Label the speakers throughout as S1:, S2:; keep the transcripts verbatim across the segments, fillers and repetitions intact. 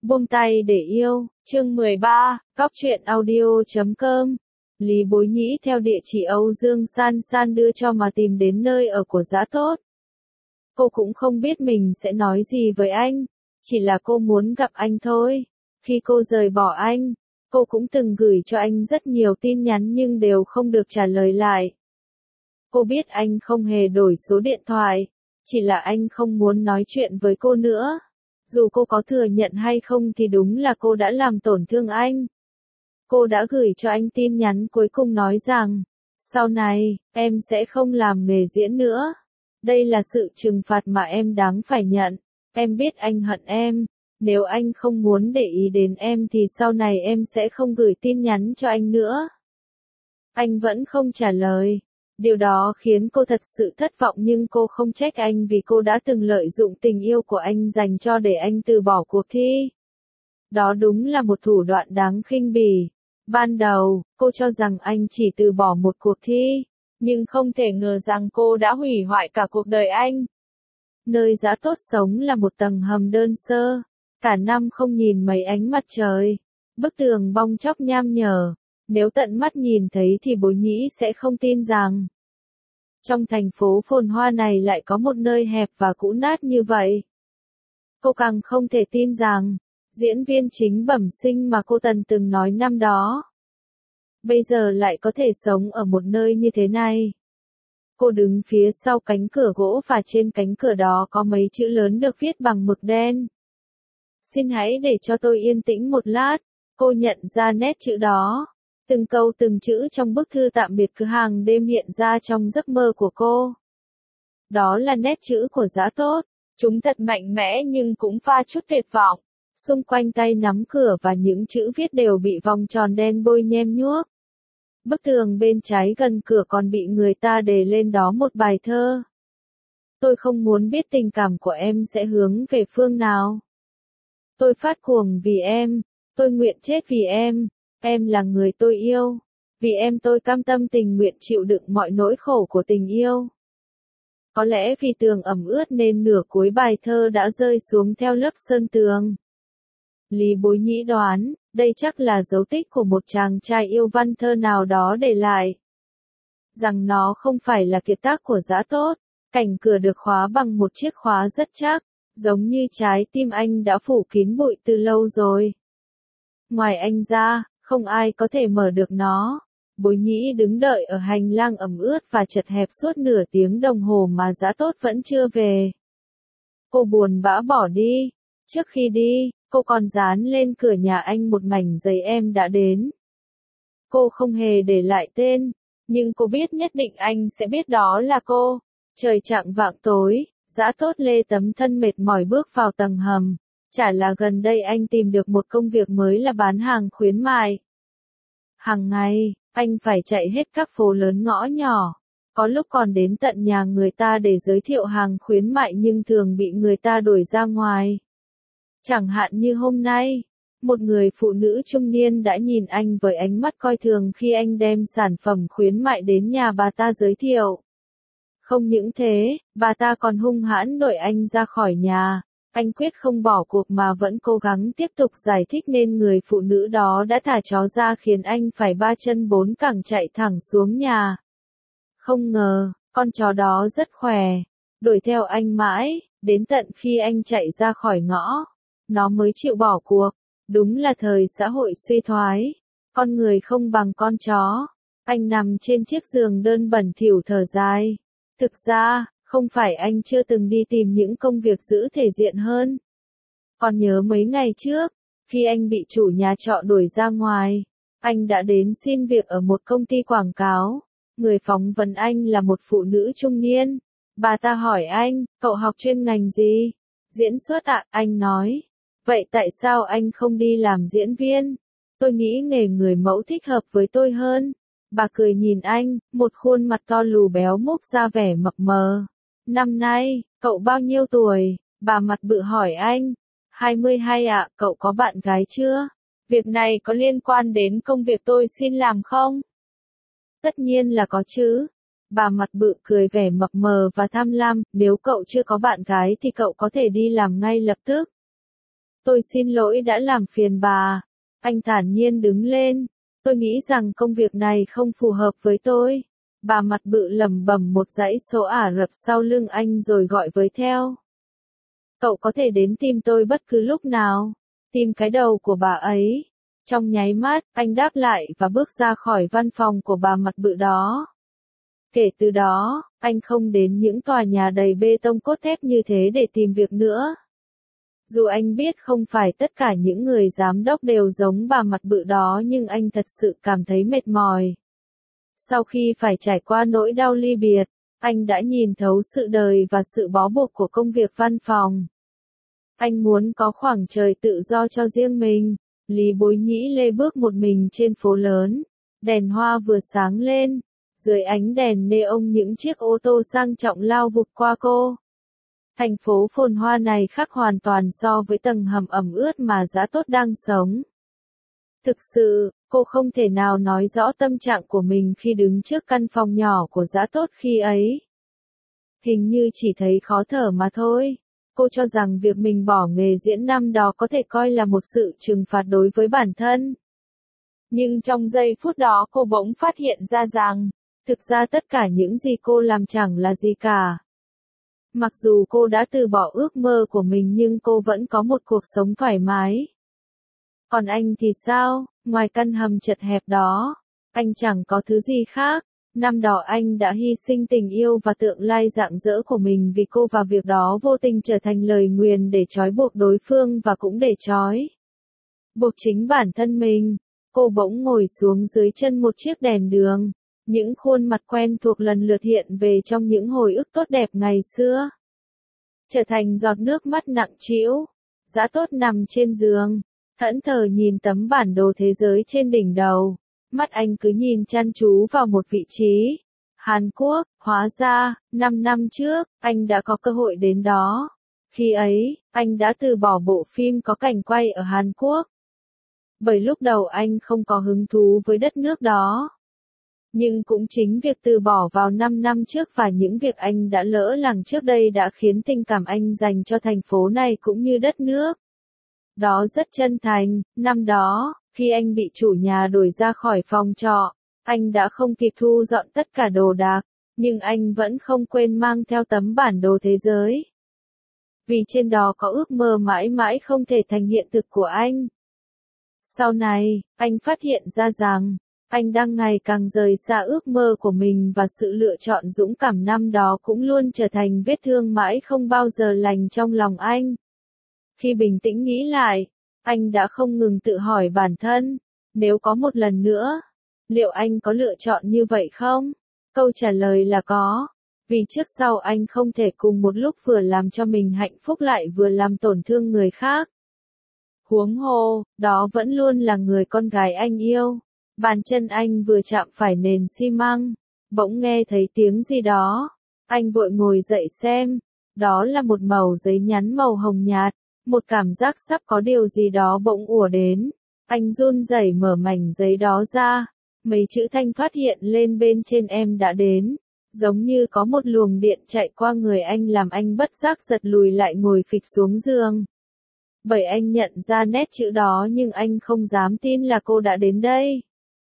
S1: Buông tay để yêu, chương mười ba, cóc truyện audio chấm com. Lý Bối Nhĩ theo địa chỉ Âu Dương San San đưa cho mà tìm đến nơi ở của Dã Tốt. Cô cũng không biết mình sẽ nói gì với anh, chỉ là cô muốn gặp anh thôi. Khi cô rời bỏ anh, cô cũng từng gửi cho anh rất nhiều tin nhắn nhưng đều không được trả lời lại. Cô biết anh không hề đổi số điện thoại, chỉ là anh không muốn nói chuyện với cô nữa. Dù cô có thừa nhận hay không thì đúng là cô đã làm tổn thương anh. Cô đã gửi cho anh tin nhắn cuối cùng nói rằng, sau này, em sẽ không làm nghề diễn nữa. Đây là sự trừng phạt mà em đáng phải nhận. Em biết anh hận em. Nếu anh không muốn để ý đến em thì sau này em sẽ không gửi tin nhắn cho anh nữa. Anh vẫn không trả lời. Điều đó khiến cô thật sự thất vọng nhưng cô không trách anh vì cô đã từng lợi dụng tình yêu của anh dành cho để anh từ bỏ cuộc thi. Đó đúng là một thủ đoạn đáng khinh bỉ. Ban đầu, cô cho rằng anh chỉ từ bỏ một cuộc thi, nhưng không thể ngờ rằng cô đã hủy hoại cả cuộc đời anh. Nơi Dã Tốt sống là một tầng hầm đơn sơ, cả năm không nhìn mấy ánh mặt trời, bức tường bong chóc nham nhở. Nếu tận mắt nhìn thấy thì Bối Nhĩ sẽ không tin rằng trong thành phố phồn hoa này lại có một nơi hẹp và cũ nát như vậy. Cô càng không thể tin rằng diễn viên chính bẩm sinh mà cô Tần từng nói năm đó bây giờ lại có thể sống ở một nơi như thế này. Cô đứng phía sau cánh cửa gỗ và trên cánh cửa đó có mấy chữ lớn được viết bằng mực đen. Xin hãy để cho tôi yên tĩnh một lát. Cô nhận ra nét chữ đó. Từng câu từng chữ trong bức thư tạm biệt cửa hàng đêm hiện ra trong giấc mơ của cô. Đó là nét chữ của Dã Tốt. Chúng thật mạnh mẽ nhưng cũng pha chút tuyệt vọng. Xung quanh tay nắm cửa và những chữ viết đều bị vòng tròn đen bôi nhem nhuốc. Bức tường bên trái gần cửa còn bị người ta đề lên đó một bài thơ. Tôi không muốn biết tình cảm của em sẽ hướng về phương nào. Tôi phát cuồng vì em. Tôi nguyện chết vì em. Em là người tôi yêu. Vì em tôi cam tâm tình nguyện chịu đựng mọi nỗi khổ của tình yêu. Có lẽ vì tường ẩm ướt nên nửa cuối bài thơ đã rơi xuống theo lớp sơn tường. Lý Bối Nhĩ đoán, đây chắc là dấu tích của một chàng trai yêu văn thơ nào đó để lại. Rằng nó không phải là kiệt tác của Dã Tốt. Cảnh cửa được khóa bằng một chiếc khóa rất chắc, giống như trái tim anh đã phủ kín bụi từ lâu rồi. Ngoài anh ra, không ai có thể mở được nó. Bối Nhĩ đứng đợi ở hành lang ẩm ướt và chật hẹp suốt nửa tiếng đồng hồ mà Dã Tốt vẫn chưa về. Cô buồn bã bỏ đi. Trước khi đi, cô còn dán lên cửa nhà anh một mảnh giấy em đã đến. Cô không hề để lại tên, nhưng cô biết nhất định anh sẽ biết đó là cô. Trời chạng vạng tối, Dã Tốt lê tấm thân mệt mỏi bước vào tầng hầm. Chả là gần đây anh tìm được một công việc mới là bán hàng khuyến mại. Hàng ngày, anh phải chạy hết các phố lớn ngõ nhỏ. Có lúc còn đến tận nhà người ta để giới thiệu hàng khuyến mại nhưng thường bị người ta đuổi ra ngoài. Chẳng hạn như hôm nay, một người phụ nữ trung niên đã nhìn anh với ánh mắt coi thường khi anh đem sản phẩm khuyến mại đến nhà bà ta giới thiệu. Không những thế, bà ta còn hung hãn đuổi anh ra khỏi nhà. Anh quyết không bỏ cuộc mà vẫn cố gắng tiếp tục giải thích nên người phụ nữ đó đã thả chó ra khiến anh phải ba chân bốn cẳng chạy thẳng xuống nhà. Không ngờ, con chó đó rất khỏe, đuổi theo anh mãi, đến tận khi anh chạy ra khỏi ngõ, nó mới chịu bỏ cuộc. Đúng là thời xã hội suy thoái, con người không bằng con chó. Anh nằm trên chiếc giường đơn bẩn thỉu thở dài. Thực ra, không phải anh chưa từng đi tìm những công việc giữ thể diện hơn. Còn nhớ mấy ngày trước, khi anh bị chủ nhà trọ đuổi ra ngoài, anh đã đến xin việc ở một công ty quảng cáo. Người phỏng vấn anh là một phụ nữ trung niên. Bà ta hỏi anh, cậu học chuyên ngành gì? Diễn xuất ạ, anh nói. Vậy tại sao anh không đi làm diễn viên? Tôi nghĩ nghề người mẫu thích hợp với tôi hơn. Bà cười nhìn anh, một khuôn mặt to lù béo múc ra vẻ mập mờ. Năm nay, cậu bao nhiêu tuổi? Bà mặt bự hỏi anh. hai mươi hai ạ, cậu có bạn gái chưa? Việc này có liên quan đến công việc tôi xin làm không? Tất nhiên là có chứ. Bà mặt bự cười vẻ mập mờ và tham lam, nếu cậu chưa có bạn gái thì cậu có thể đi làm ngay lập tức. Tôi xin lỗi đã làm phiền bà. Anh thản nhiên đứng lên. Tôi nghĩ rằng công việc này không phù hợp với tôi. Bà mặt bự lẩm bẩm một dãy số Ả Rập sau lưng anh rồi gọi với theo. Cậu có thể đến tìm tôi bất cứ lúc nào. Tìm cái đầu của bà ấy. Trong nháy mắt, anh đáp lại và bước ra khỏi văn phòng của bà mặt bự đó. Kể từ đó, anh không đến những tòa nhà đầy bê tông cốt thép như thế để tìm việc nữa. Dù anh biết không phải tất cả những người giám đốc đều giống bà mặt bự đó nhưng anh thật sự cảm thấy mệt mỏi. Sau khi phải trải qua nỗi đau ly biệt, anh đã nhìn thấu sự đời và sự bó buộc của công việc văn phòng. Anh muốn có khoảng trời tự do cho riêng mình. Lý Bối Nhĩ lê bước một mình trên phố lớn. Đèn hoa vừa sáng lên. Dưới ánh đèn neon những chiếc ô tô sang trọng lao vụt qua cô. Thành phố phồn hoa này khác hoàn toàn so với tầng hầm ẩm ướt mà Dã Tốt đang sống. Thực sự, cô không thể nào nói rõ tâm trạng của mình khi đứng trước căn phòng nhỏ của Dã Tốt khi ấy. Hình như chỉ thấy khó thở mà thôi. Cô cho rằng việc mình bỏ nghề diễn năm đó có thể coi là một sự trừng phạt đối với bản thân. Nhưng trong giây phút đó cô bỗng phát hiện ra rằng, thực ra tất cả những gì cô làm chẳng là gì cả. Mặc dù cô đã từ bỏ ước mơ của mình nhưng cô vẫn có một cuộc sống thoải mái. Còn anh thì sao, ngoài căn hầm chật hẹp đó, anh chẳng có thứ gì khác. Năm đó anh đã hy sinh tình yêu và tượng lai rạng rỡ của mình vì cô và việc đó vô tình trở thành lời nguyền để trói buộc đối phương và cũng để trói buộc chính bản thân mình. Cô bỗng ngồi xuống dưới chân một chiếc đèn đường. Những khuôn mặt quen thuộc lần lượt hiện về trong những hồi ức tốt đẹp ngày xưa. Trở thành giọt nước mắt nặng trĩu. Dã Tốt nằm trên giường, thẫn thờ nhìn tấm bản đồ thế giới trên đỉnh đầu. Mắt anh cứ nhìn chăm chú vào một vị trí. Hàn Quốc, hóa ra, năm năm trước, anh đã có cơ hội đến đó. Khi ấy, anh đã từ bỏ bộ phim có cảnh quay ở Hàn Quốc. Bởi lúc đầu anh không có hứng thú với đất nước đó. Nhưng cũng chính việc từ bỏ vào năm năm trước và những việc anh đã lỡ làng trước đây đã khiến tình cảm anh dành cho thành phố này cũng như đất nước đó rất chân thành. Năm đó, khi anh bị chủ nhà đuổi ra khỏi phòng trọ, anh đã không kịp thu dọn tất cả đồ đạc, nhưng anh vẫn không quên mang theo tấm bản đồ thế giới. Vì trên đó có ước mơ mãi mãi không thể thành hiện thực của anh. Sau này, anh phát hiện ra rằng, anh đang ngày càng rời xa ước mơ của mình và sự lựa chọn dũng cảm năm đó cũng luôn trở thành vết thương mãi không bao giờ lành trong lòng anh. Khi bình tĩnh nghĩ lại, anh đã không ngừng tự hỏi bản thân, nếu có một lần nữa, liệu anh có lựa chọn như vậy không? Câu trả lời là có, vì trước sau anh không thể cùng một lúc vừa làm cho mình hạnh phúc lại vừa làm tổn thương người khác. Huống hồ, đó vẫn luôn là người con gái anh yêu. Bàn chân anh vừa chạm phải nền xi măng, bỗng nghe thấy tiếng gì đó. Anh vội ngồi dậy xem, đó là một mẩu giấy nhắn màu hồng nhạt. Một cảm giác sắp có điều gì đó bỗng ùa đến. Anh run rẩy mở mảnh giấy đó ra. Mấy chữ thanh thoát hiện lên bên trên em đã đến. Giống như có một luồng điện chạy qua người anh làm anh bất giác giật lùi lại ngồi phịch xuống giường. Bởi anh nhận ra nét chữ đó nhưng anh không dám tin là cô đã đến đây.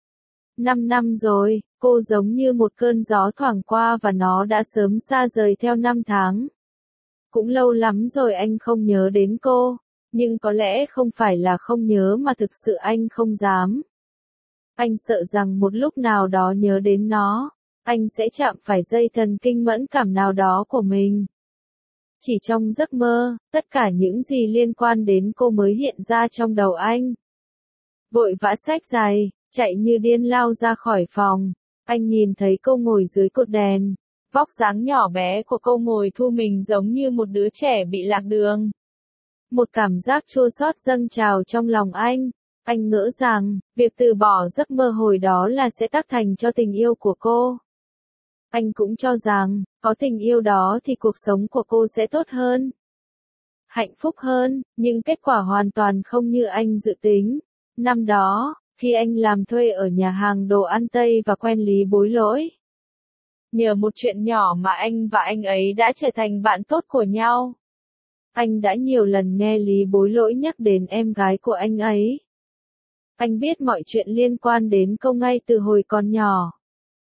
S1: Năm năm rồi, cô giống như một cơn gió thoảng qua và nó đã sớm xa rời theo năm tháng. Cũng lâu lắm rồi anh không nhớ đến cô, nhưng có lẽ không phải là không nhớ mà thực sự anh không dám. Anh sợ rằng một lúc nào đó nhớ đến nó, anh sẽ chạm phải dây thần kinh mẫn cảm nào đó của mình. Chỉ trong giấc mơ, tất cả những gì liên quan đến cô mới hiện ra trong đầu anh. Vội vã xách giày, chạy như điên lao ra khỏi phòng, anh nhìn thấy cô ngồi dưới cột đèn. Vóc dáng nhỏ bé của cô ngồi thu mình giống như một đứa trẻ bị lạc đường. Một cảm giác chua xót dâng trào trong lòng anh. Anh ngỡ rằng, việc từ bỏ giấc mơ hồi đó là sẽ tác thành cho tình yêu của cô. Anh cũng cho rằng, có tình yêu đó thì cuộc sống của cô sẽ tốt hơn, hạnh phúc hơn, nhưng kết quả hoàn toàn không như anh dự tính. Năm đó, khi anh làm thuê ở nhà hàng đồ ăn Tây và quen Lý Bối Lỗi. Nhờ một chuyện nhỏ mà anh và anh ấy đã trở thành bạn tốt của nhau. Anh đã nhiều lần nghe Lý Bối Lỗi nhắc đến em gái của anh ấy. Anh biết mọi chuyện liên quan đến cô ngay từ hồi còn nhỏ.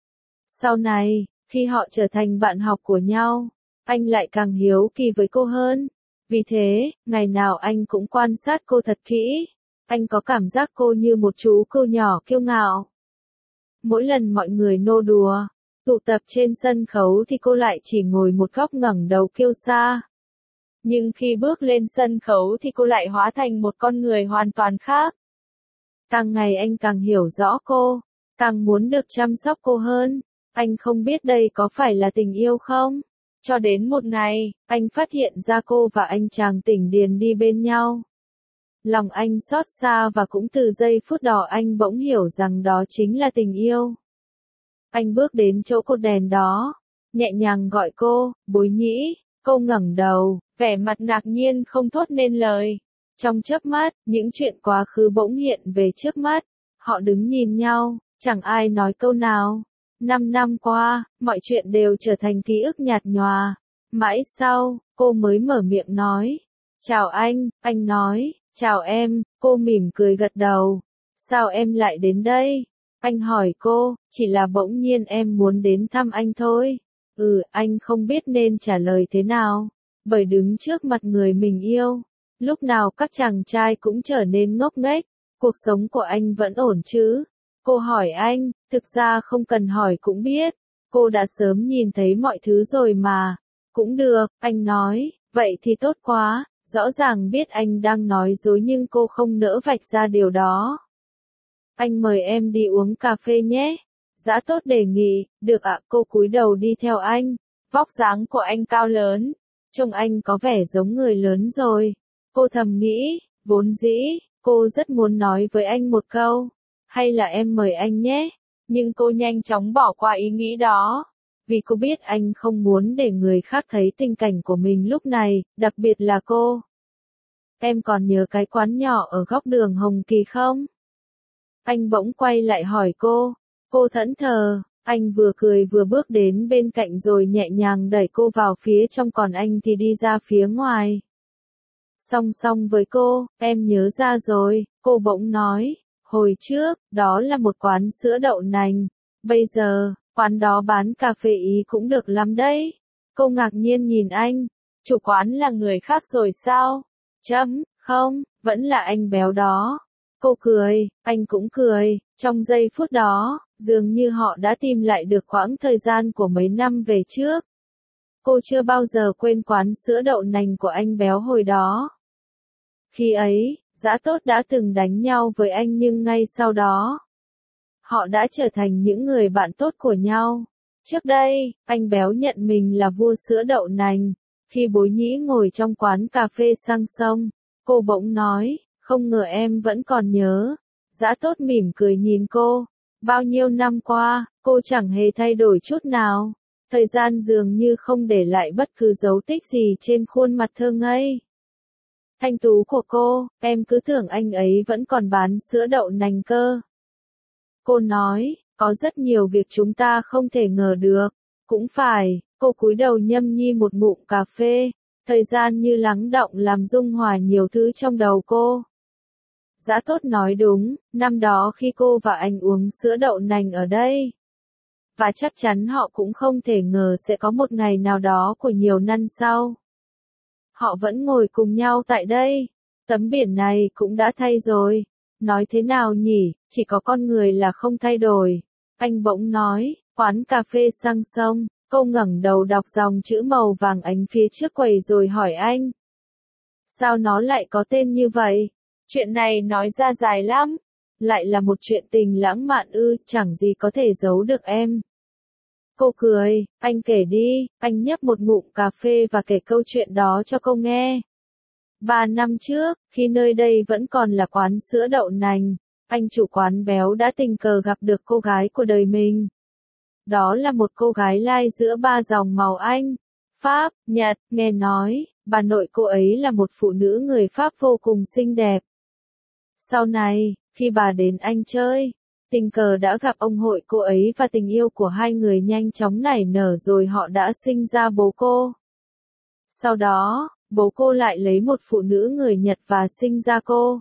S1: Sau này, khi họ trở thành bạn học của nhau, anh lại càng hiếu kỳ với cô hơn. Vì thế, ngày nào anh cũng quan sát cô thật kỹ. Anh có cảm giác cô như một chú cô nhỏ kiêu ngạo. Mỗi lần mọi người nô đùa, tụ tập trên sân khấu thì cô lại chỉ ngồi một góc ngẩng đầu kiêu sa. Nhưng khi bước lên sân khấu thì cô lại hóa thành một con người hoàn toàn khác. Càng ngày anh càng hiểu rõ cô, càng muốn được chăm sóc cô hơn. Anh không biết đây có phải là tình yêu không? Cho đến một ngày, anh phát hiện ra cô và anh chàng Tỉnh Điền đi bên nhau. Lòng anh xót xa và cũng từ giây phút đó anh bỗng hiểu rằng đó chính là tình yêu. Anh bước đến chỗ cột đèn đó, nhẹ nhàng gọi cô, Bối Nhĩ. Cô ngẩng đầu, vẻ mặt ngạc nhiên không thốt nên lời. Trong chớp mắt, những chuyện quá khứ bỗng hiện về trước mắt. Họ đứng nhìn nhau, chẳng ai nói câu nào. Năm năm qua, mọi chuyện đều trở thành ký ức nhạt nhòa. Mãi sau, cô mới mở miệng nói. Chào anh, anh nói. Chào em, cô mỉm cười gật đầu. Sao em lại đến đây? Anh hỏi cô, chỉ là bỗng nhiên em muốn đến thăm anh thôi. Ừ, anh không biết nên trả lời thế nào. Bởi đứng trước mặt người mình yêu, lúc nào các chàng trai cũng trở nên ngốc nghếch. Cuộc sống của anh vẫn ổn chứ? Cô hỏi anh, thực ra không cần hỏi cũng biết. Cô đã sớm nhìn thấy mọi thứ rồi mà. Cũng được, anh nói, vậy thì tốt quá. Rõ ràng biết anh đang nói dối nhưng cô không nỡ vạch ra điều đó. Anh mời em đi uống cà phê nhé. Dã Tốt đề nghị, được ạ. Cô cúi đầu đi theo anh. Vóc dáng của anh cao lớn. Trông anh có vẻ giống người lớn rồi. Cô thầm nghĩ, vốn dĩ, cô rất muốn nói với anh một câu. Hay là em mời anh nhé. Nhưng cô nhanh chóng bỏ qua ý nghĩ đó. Vì cô biết anh không muốn để người khác thấy tình cảnh của mình lúc này, đặc biệt là cô. Em còn nhớ cái quán nhỏ ở góc đường Hồng Kỳ không? Anh bỗng quay lại hỏi cô. Cô thẫn thờ, anh vừa cười vừa bước đến bên cạnh rồi nhẹ nhàng đẩy cô vào phía trong còn anh thì đi ra phía ngoài. Song song với cô, em nhớ ra rồi, cô bỗng nói. Hồi trước, đó là một quán sữa đậu nành. Bây giờ, quán đó bán cà phê Ý cũng được lắm đấy. Cô ngạc nhiên nhìn anh. Chủ quán là người khác rồi sao? Chấm, không, vẫn là anh béo đó. Cô cười, anh cũng cười. Trong giây phút đó, dường như họ đã tìm lại được quãng thời gian của mấy năm về trước. Cô chưa bao giờ quên quán sữa đậu nành của anh béo hồi đó. Khi ấy, Dã Tốt đã từng đánh nhau với anh nhưng ngay sau đó, họ đã trở thành những người bạn tốt của nhau. Trước đây, anh béo nhận mình là vua sữa đậu nành. Khi Bối Nhĩ ngồi trong quán cà phê sang sông, cô bỗng nói, không ngờ em vẫn còn nhớ. Dã Tốt mỉm cười nhìn cô. Bao nhiêu năm qua, cô chẳng hề thay đổi chút nào. Thời gian dường như không để lại bất cứ dấu tích gì trên khuôn mặt thơ ngây thanh tú của cô, em cứ tưởng anh ấy vẫn còn bán sữa đậu nành cơ. Cô nói, có rất nhiều việc chúng ta không thể ngờ được. Cũng phải, cô cúi đầu nhâm nhi một ngụm cà phê. Thời gian như lắng đọng làm dung hòa nhiều thứ trong đầu cô. Dã Tốt nói đúng, năm đó khi cô và anh uống sữa đậu nành ở đây. Và chắc chắn họ cũng không thể ngờ sẽ có một ngày nào đó của nhiều năm sau. Họ vẫn ngồi cùng nhau tại đây. Tấm biển này cũng đã thay rồi. Nói thế nào nhỉ, chỉ có con người là không thay đổi. Anh bỗng nói, quán cà phê sang sông. Cô ngẩng đầu đọc dòng chữ màu vàng ánh phía trước quầy rồi hỏi anh. Sao nó lại có tên như vậy? Chuyện này nói ra dài lắm. Lại là một chuyện tình lãng mạn ư, chẳng gì có thể giấu được em. Cô cười, anh kể đi, anh nhấp một ngụm cà phê và kể câu chuyện đó cho cô nghe. Ba năm trước, khi nơi đây vẫn còn là quán sữa đậu nành, anh chủ quán béo đã tình cờ gặp được cô gái của đời mình. Đó là một cô gái lai giữa ba dòng màu Anh, Pháp, Nhật, nghe nói, bà nội cô ấy là một phụ nữ người Pháp vô cùng xinh đẹp. Sau này, khi bà đến Anh chơi, tình cờ đã gặp ông hội cô ấy và tình yêu của hai người nhanh chóng nảy nở rồi họ đã sinh ra bố cô. Sau đó, bố cô lại lấy một phụ nữ người Nhật và sinh ra cô.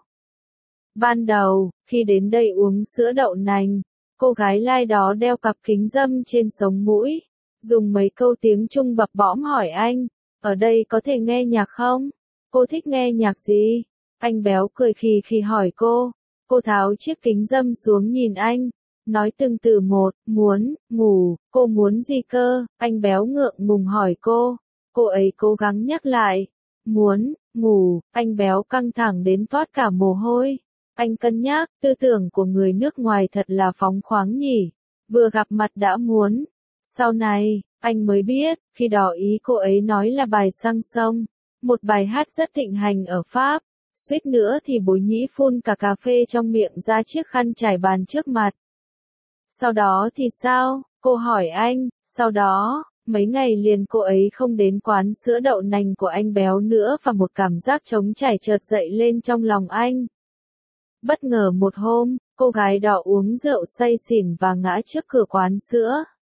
S1: Ban đầu, khi đến đây uống sữa đậu nành, cô gái lai đó đeo cặp kính râm trên sống mũi, dùng mấy câu tiếng Trung bập bõm hỏi anh, ở đây có thể nghe nhạc không? Cô thích nghe nhạc gì? Anh béo cười khì khì hỏi cô, cô tháo chiếc kính râm xuống nhìn anh, nói từng từ một, muốn, ngủ, cô muốn gì cơ? Anh béo ngượng ngùng hỏi cô, cô ấy cố gắng nhắc lại, muốn, ngủ, anh béo căng thẳng đến toát cả mồ hôi. Anh cân nhắc, tư tưởng của người nước ngoài thật là phóng khoáng nhỉ, vừa gặp mặt đã muốn. Sau này, anh mới biết, khi đó ý cô ấy nói là bài Sang Sông, một bài hát rất thịnh hành ở Pháp, suýt nữa thì Bối Nhĩ phun cả cà phê trong miệng ra chiếc khăn trải bàn trước mặt. Sau đó thì sao? Cô hỏi anh, sau đó, mấy ngày liền cô ấy không đến quán sữa đậu nành của anh béo nữa và một cảm giác trống trải chợt dậy lên trong lòng anh. Bất ngờ một hôm, cô gái đó uống rượu say xỉn và ngã trước cửa quán sữa.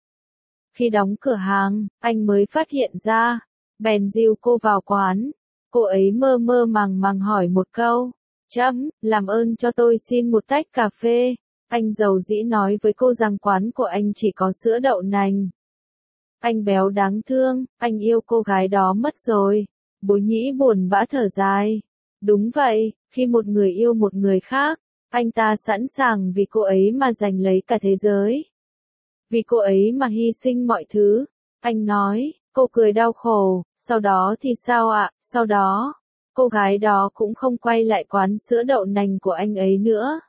S1: Khi đóng cửa hàng, anh mới phát hiện ra, bèn dìu cô vào quán. Cô ấy mơ mơ màng màng hỏi một câu, chấm, làm ơn cho tôi xin một tách cà phê. Anh dầu dĩ nói với cô rằng quán của anh chỉ có sữa đậu nành. Anh béo đáng thương, anh yêu cô gái đó mất rồi. Bối Nhĩ buồn bã thở dài. Đúng vậy, khi một người yêu một người khác, anh ta sẵn sàng vì cô ấy mà giành lấy cả thế giới. Vì cô ấy mà hy sinh mọi thứ. Anh nói, cô cười đau khổ, sau đó thì sao ạ, sau đó, cô gái đó cũng không quay lại quán sữa đậu nành của anh ấy nữa.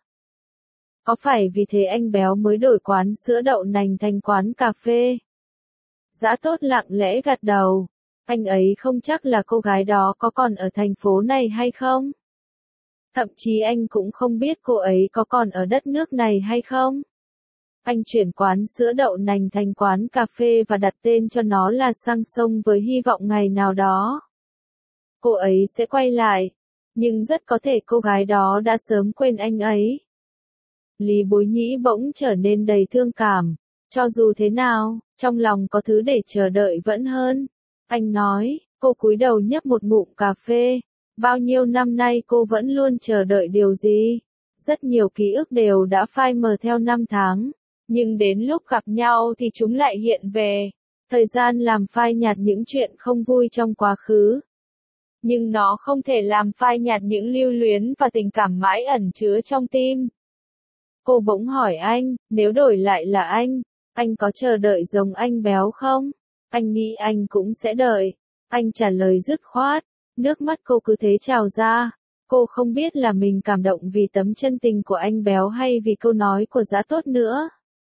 S1: Có phải vì thế anh béo mới đổi quán sữa đậu nành thành quán cà phê? Dã Tốt lặng lẽ gật đầu. Anh ấy không chắc là cô gái đó có còn ở thành phố này hay không. Thậm chí anh cũng không biết cô ấy có còn ở đất nước này hay không. Anh chuyển quán sữa đậu nành thành quán cà phê và đặt tên cho nó là Sang Sông với hy vọng ngày nào đó cô ấy sẽ quay lại. Nhưng rất có thể cô gái đó đã sớm quên anh ấy. Lý Bối Nhĩ bỗng trở nên đầy thương cảm. Cho dù thế nào, trong lòng có thứ để chờ đợi vẫn hơn. Anh nói, cô cúi đầu nhấp một ngụm cà phê. Bao nhiêu năm nay cô vẫn luôn chờ đợi điều gì? Rất nhiều ký ức đều đã phai mờ theo năm tháng. Nhưng đến lúc gặp nhau thì chúng lại hiện về. Thời gian làm phai nhạt những chuyện không vui trong quá khứ. Nhưng nó không thể làm phai nhạt những lưu luyến và tình cảm mãi ẩn chứa trong tim. Cô bỗng hỏi anh, nếu đổi lại là anh, anh có chờ đợi giống anh béo không? Anh nghĩ anh cũng sẽ đợi. Anh trả lời dứt khoát. Nước mắt cô cứ thế trào ra. Cô không biết là mình cảm động vì tấm chân tình của anh béo hay vì câu nói của Dã Tốt nữa.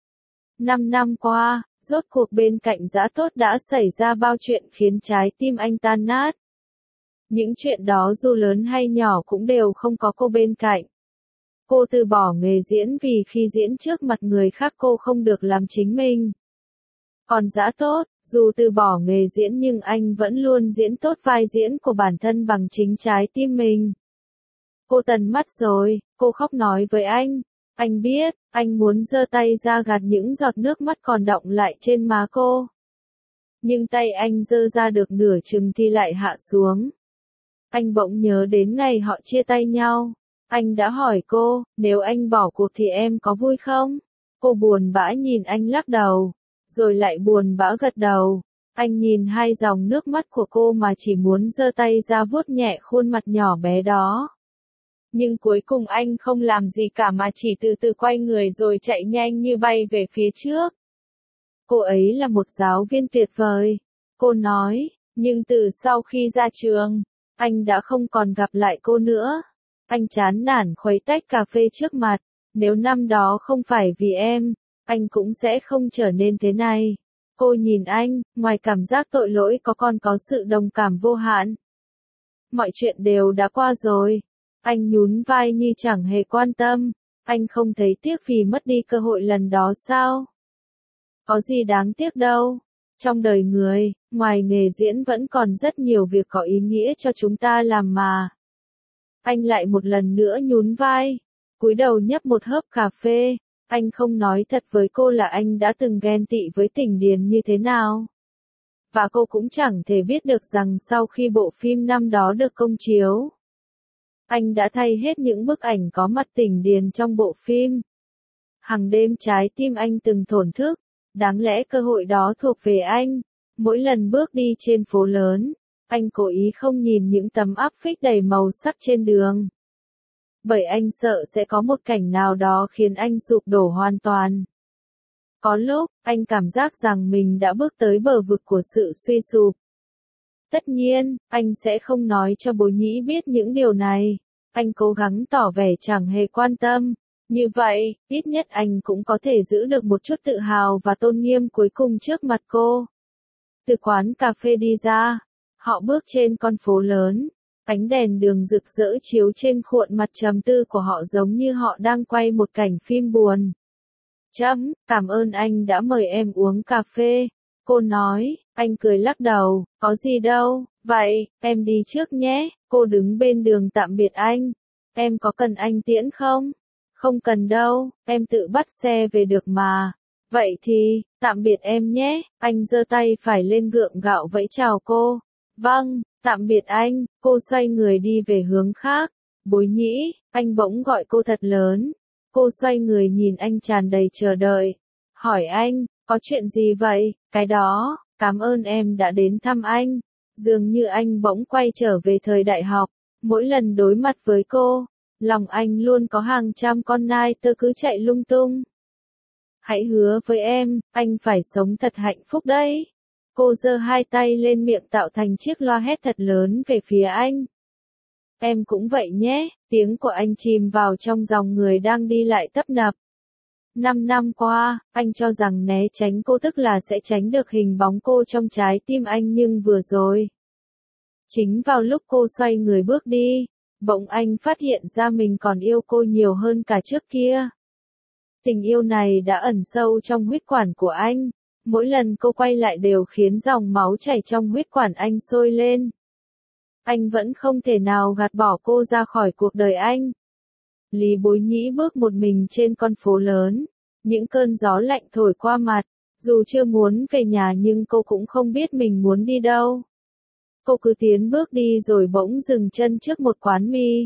S1: Năm năm qua, rốt cuộc bên cạnh Dã Tốt đã xảy ra bao chuyện khiến trái tim anh tan nát. Những chuyện đó dù lớn hay nhỏ cũng đều không có cô bên cạnh. Cô từ bỏ nghề diễn vì khi diễn trước mặt người khác cô không được làm chính mình. Còn Dã Tốt, dù từ bỏ nghề diễn nhưng anh vẫn luôn diễn tốt vai diễn của bản thân bằng chính trái tim mình. Cô tần mắt rồi, cô khóc nói với anh. Anh biết, anh muốn giơ tay ra gạt những giọt nước mắt còn đọng lại trên má cô. Nhưng tay anh giơ ra được nửa chừng thì lại hạ xuống. Anh bỗng nhớ đến ngày họ chia tay nhau. Anh đã hỏi cô, nếu anh bỏ cuộc thì em có vui không? Cô buồn bã nhìn anh lắc đầu, rồi lại buồn bã gật đầu. Anh nhìn hai dòng nước mắt của cô mà chỉ muốn giơ tay ra vuốt nhẹ khuôn mặt nhỏ bé đó. Nhưng cuối cùng anh không làm gì cả mà chỉ từ từ quay người rồi chạy nhanh như bay về phía trước. Cô ấy là một giáo viên tuyệt vời. Cô nói, nhưng từ sau khi ra trường, anh đã không còn gặp lại cô nữa. Anh chán nản khuấy tách cà phê trước mặt. Nếu năm đó không phải vì em, anh cũng sẽ không trở nên thế này. Cô nhìn anh, ngoài cảm giác tội lỗi có còn có sự đồng cảm vô hạn. Mọi chuyện đều đã qua rồi. Anh nhún vai như chẳng hề quan tâm. Anh không thấy tiếc vì mất đi cơ hội lần đó sao? Có gì đáng tiếc đâu. Trong đời người, ngoài nghề diễn vẫn còn rất nhiều việc có ý nghĩa cho chúng ta làm mà. Anh lại một lần nữa nhún vai, cúi đầu nhấp một hớp cà phê. Anh không nói thật với cô là anh đã từng ghen tị với Tỉnh Điền như thế nào. và cô cũng chẳng thể biết được rằng sau khi bộ phim năm đó được công chiếu, anh đã thay hết những bức ảnh có mặt Tỉnh Điền trong bộ phim. Hàng đêm trái tim anh từng thổn thức, đáng lẽ cơ hội đó thuộc về anh. Mỗi lần bước đi trên phố lớn, anh cố ý không nhìn những tấm áp phích đầy màu sắc trên đường. Bởi anh sợ sẽ có một cảnh nào đó khiến anh sụp đổ hoàn toàn. Có lúc, anh cảm giác rằng mình đã bước tới bờ vực của sự suy sụp. Tất nhiên, anh sẽ không nói cho bố nhĩ biết những điều này. Anh cố gắng tỏ vẻ chẳng hề quan tâm. Như vậy, ít nhất anh cũng có thể giữ được một chút tự hào và tôn nghiêm cuối cùng trước mặt cô. Từ quán cà phê đi ra, họ bước trên con phố lớn. Ánh đèn đường rực rỡ chiếu trên khuôn mặt trầm tư của họ giống như họ đang quay một cảnh phim buồn. Chấm, cảm ơn anh đã mời em uống cà phê. Cô nói, anh cười lắc đầu, có gì đâu, vậy, em đi trước nhé. Cô đứng bên đường tạm biệt anh. Em có cần anh tiễn không? Không cần đâu, em tự bắt xe về được mà. Vậy thì, tạm biệt em nhé. Anh giơ tay phải lên gượng gạo vẫy chào cô. Vâng, tạm biệt anh. Cô xoay người đi về hướng khác. Bối nhĩ, anh bỗng gọi cô thật lớn. Cô xoay người nhìn anh tràn đầy chờ đợi. Hỏi anh, có chuyện gì vậy? Cái đó, cảm ơn em đã đến thăm anh. Dường như anh bỗng quay trở về thời đại học. Mỗi lần đối mặt với cô, lòng anh luôn có hàng trăm con nai tơ cứ chạy lung tung. Hãy hứa với em, anh phải sống thật hạnh phúc đấy. Cô giơ hai tay lên miệng tạo thành chiếc loa hét thật lớn về phía anh. Em cũng vậy nhé, tiếng của anh chìm vào trong dòng người đang đi lại tấp nập. Năm năm qua, anh cho rằng né tránh cô tức là sẽ tránh được hình bóng cô trong trái tim anh nhưng vừa rồi. Chính vào lúc cô xoay người bước đi, bỗng anh phát hiện ra mình còn yêu cô nhiều hơn cả trước kia. Tình yêu này đã ẩn sâu trong huyết quản của anh. Mỗi lần cô quay lại đều khiến dòng máu chảy trong huyết quản anh sôi lên. Anh vẫn không thể nào gạt bỏ cô ra khỏi cuộc đời anh. Lý Bối Nhĩ bước một mình trên con phố lớn. Những cơn gió lạnh thổi qua mặt. Dù chưa muốn về nhà nhưng cô cũng không biết mình muốn đi đâu. Cô cứ tiến bước đi rồi bỗng dừng chân trước một quán mì.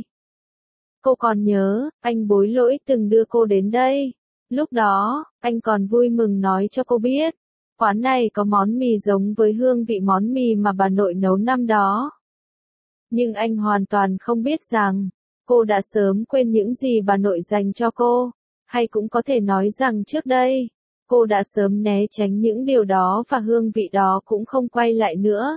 S1: Cô còn nhớ, anh Bối Lỗi từng đưa cô đến đây. Lúc đó, anh còn vui mừng nói cho cô biết. Quán này có món mì giống với hương vị món mì mà bà nội nấu năm đó. Nhưng anh hoàn toàn không biết rằng, cô đã sớm quên những gì bà nội dành cho cô. Hay cũng có thể nói rằng trước đây, cô đã sớm né tránh những điều đó và hương vị đó cũng không quay lại nữa.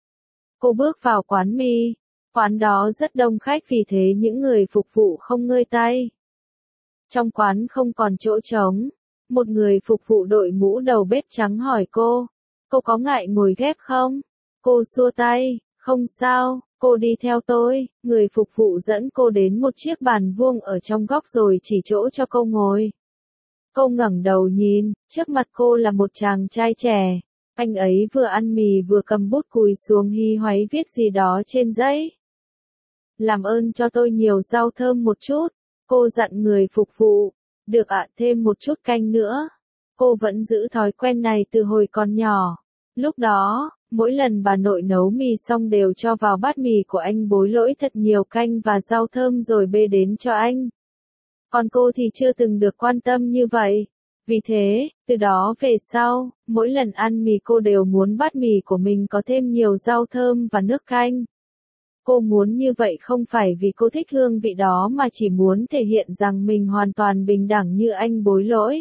S1: Cô bước vào quán mì. Quán đó rất đông khách vì thế những người phục vụ không ngơi tay. Trong quán không còn chỗ trống. Một người phục vụ đội mũ đầu bếp trắng hỏi cô, cô có ngại ngồi ghép không? Cô xua tay, không sao, cô đi theo tôi. Người phục vụ dẫn cô đến một chiếc bàn vuông ở trong góc rồi chỉ chỗ cho cô ngồi. Cô ngẩng đầu nhìn, trước mặt cô là một chàng trai trẻ. Anh ấy vừa ăn mì vừa cầm bút cùi xuống hí hoáy viết gì đó trên giấy. Làm ơn cho tôi nhiều rau thơm một chút. Cô dặn người phục vụ. Được ạ, thêm một chút canh nữa. Cô vẫn giữ thói quen này từ hồi còn nhỏ. Lúc đó, mỗi lần bà nội nấu mì xong đều cho vào bát mì của anh Bối Lỗi thật nhiều canh và rau thơm rồi bê đến cho anh. Còn cô thì chưa từng được quan tâm như vậy. Vì thế, từ đó về sau, mỗi lần ăn mì cô đều muốn bát mì của mình có thêm nhiều rau thơm và nước canh. Cô muốn như vậy không phải vì cô thích hương vị đó mà chỉ muốn thể hiện rằng mình hoàn toàn bình đẳng như anh Bối Lỗi.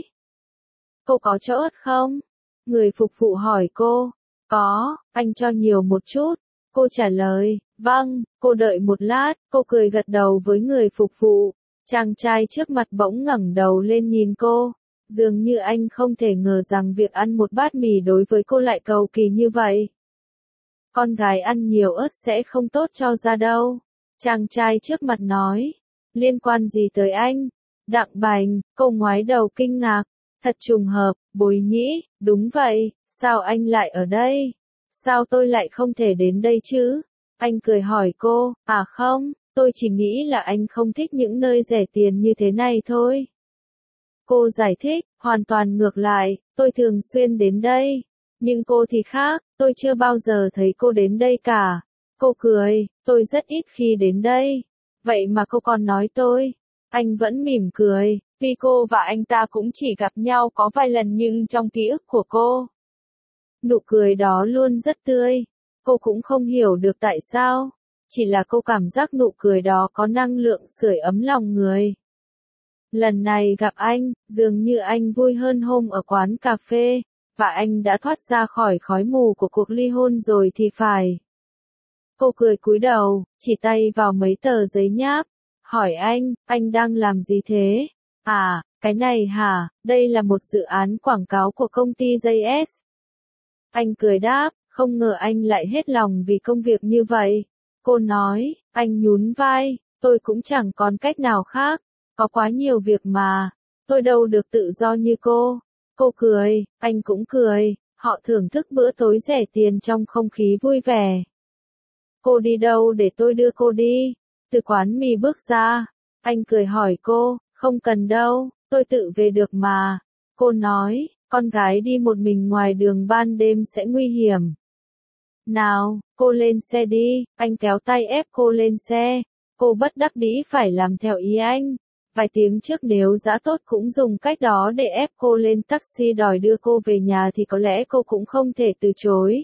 S1: Cô có cho ớt không? Người phục vụ hỏi cô. Có, anh cho nhiều một chút. Cô trả lời, vâng. Cô đợi một lát, cô cười gật đầu với người phục vụ. Chàng trai trước mặt bỗng ngẩng đầu lên nhìn cô. Dường như anh không thể ngờ rằng việc ăn một bát mì đối với cô lại cầu kỳ như vậy. Con gái ăn nhiều ớt sẽ không tốt cho da đâu. Chàng trai trước mặt nói. Liên quan gì tới anh? Đặng Bành, cô ngoái đầu kinh ngạc. Thật trùng hợp, Bối Nhĩ, đúng vậy, sao anh lại ở đây? Sao tôi lại không thể đến đây chứ? Anh cười hỏi cô, à không, tôi chỉ nghĩ là anh không thích những nơi rẻ tiền như thế này thôi. Cô giải thích, hoàn toàn ngược lại, tôi thường xuyên đến đây. Nhưng cô thì khác, tôi chưa bao giờ thấy cô đến đây cả. Cô cười, tôi rất ít khi đến đây. Vậy mà cô còn nói tôi. Anh vẫn mỉm cười, vì cô và anh ta cũng chỉ gặp nhau có vài lần nhưng trong ký ức của cô, nụ cười đó luôn rất tươi. Cô cũng không hiểu được tại sao. Chỉ là cô cảm giác nụ cười đó có năng lượng sưởi ấm lòng người. Lần này gặp anh, dường như anh vui hơn hôm ở quán cà phê, và anh đã thoát ra khỏi khói mù của cuộc ly hôn rồi thì phải. Cô cười cúi đầu, chỉ tay vào mấy tờ giấy nháp. Hỏi anh, anh đang làm gì thế? À, cái này hả, đây là một dự án quảng cáo của công ty gi ét. Anh cười đáp, không ngờ anh lại hết lòng vì công việc như vậy. Cô nói, anh nhún vai, tôi cũng chẳng còn cách nào khác, có quá nhiều việc mà, tôi đâu được tự do như cô. Cô cười, anh cũng cười, họ thưởng thức bữa tối rẻ tiền trong không khí vui vẻ. Cô đi đâu để tôi đưa cô đi? Từ quán mì bước ra, anh cười hỏi cô, không cần đâu, tôi tự về được mà. Cô nói, con gái đi một mình ngoài đường ban đêm sẽ nguy hiểm. Nào, cô lên xe đi, anh kéo tay ép cô lên xe. Cô bất đắc dĩ phải làm theo ý anh. Vài tiếng trước nếu Dã Tốt cũng dùng cách đó để ép cô lên taxi đòi đưa cô về nhà thì có lẽ cô cũng không thể từ chối.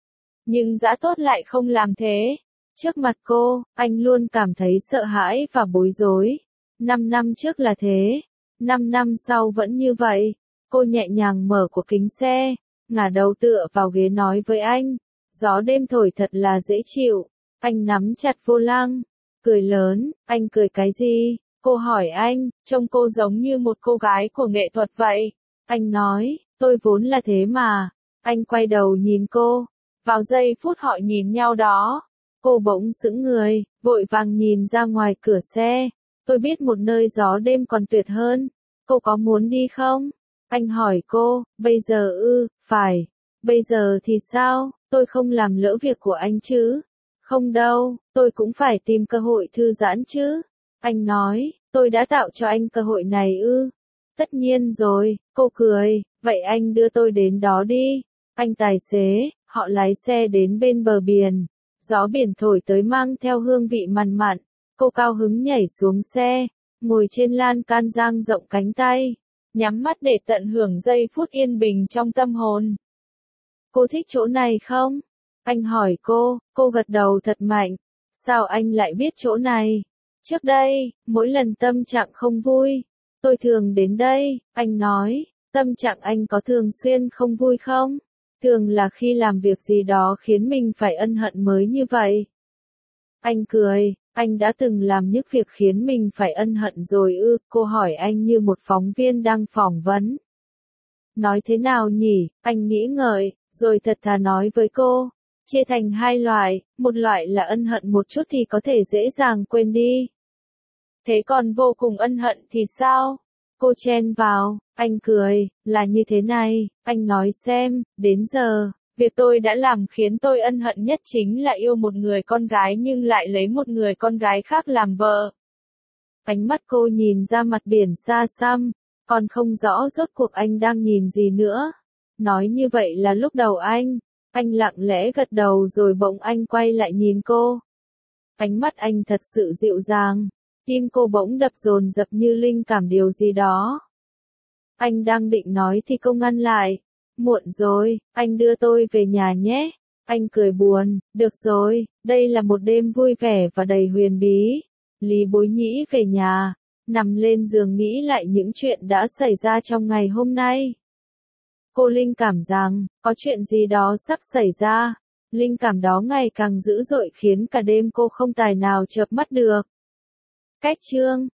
S1: Nhưng Dã Tốt lại không làm thế. Trước mặt cô, anh luôn cảm thấy sợ hãi và bối rối. Năm năm trước là thế. Năm năm sau vẫn như vậy. Cô nhẹ nhàng mở của kính xe, ngả đầu tựa vào ghế nói với anh. Gió đêm thổi thật là dễ chịu. Anh nắm chặt vô lăng, cười lớn. Anh cười cái gì? Cô hỏi anh, trông cô giống như một cô gái của nghệ thuật vậy. Anh nói, tôi vốn là thế mà. Anh quay đầu nhìn cô. Vào giây phút họ nhìn nhau đó, cô bỗng sững người, vội vàng nhìn ra ngoài cửa xe. Tôi biết một nơi gió đêm còn tuyệt hơn. Cô có muốn đi không? Anh hỏi cô, bây giờ ư, phải. Bây giờ thì sao, tôi không làm lỡ việc của anh chứ? Không đâu, tôi cũng phải tìm cơ hội thư giãn chứ. Anh nói, tôi đã tạo cho anh cơ hội này ư? Tất nhiên rồi, cô cười, vậy anh đưa tôi đến đó đi. Anh tài xế, họ lái xe đến bên bờ biển. Gió biển thổi tới mang theo hương vị mặn mặn. Cô cao hứng nhảy xuống xe, ngồi trên lan can dang rộng cánh tay, nhắm mắt để tận hưởng giây phút yên bình trong tâm hồn. Cô thích chỗ này không? Anh hỏi cô, cô gật đầu thật mạnh. Sao anh lại biết chỗ này? Trước đây, mỗi lần tâm trạng không vui, tôi thường đến đây. Anh nói, tâm trạng anh có thường xuyên không vui không? Thường là khi làm việc gì đó khiến mình phải ân hận mới như vậy. Anh cười, anh đã từng làm những việc khiến mình phải ân hận rồi ư? Cô hỏi anh như một phóng viên đang phỏng vấn. Nói thế nào nhỉ? Anh nghĩ ngợi, rồi thật thà nói với cô. Chia thành hai loại, một loại là ân hận một chút thì có thể dễ dàng quên đi. Thế còn vô cùng ân hận thì sao? Cô chen vào, anh cười, là như thế này, anh nói xem, đến giờ, việc tôi đã làm khiến tôi ân hận nhất chính là yêu một người con gái nhưng lại lấy một người con gái khác làm vợ. Ánh mắt cô nhìn ra mặt biển xa xăm, còn không rõ rốt cuộc anh đang nhìn gì nữa. Nói như vậy là lúc đầu anh, anh lặng lẽ gật đầu rồi bỗng anh quay lại nhìn cô. Ánh mắt anh thật sự dịu dàng. Tim cô bỗng đập dồn dập như linh cảm điều gì đó. Anh đang định nói thì cô ngăn lại. Muộn rồi, anh đưa tôi về nhà nhé. Anh cười buồn, được rồi, đây là một đêm vui vẻ và đầy huyền bí. Lý Bối Nhĩ về nhà, nằm lên giường nghĩ lại những chuyện đã xảy ra trong ngày hôm nay. Cô linh cảm rằng, có chuyện gì đó sắp xảy ra. Linh cảm đó ngày càng dữ dội khiến cả đêm cô không tài nào chợp mắt được. Cách chương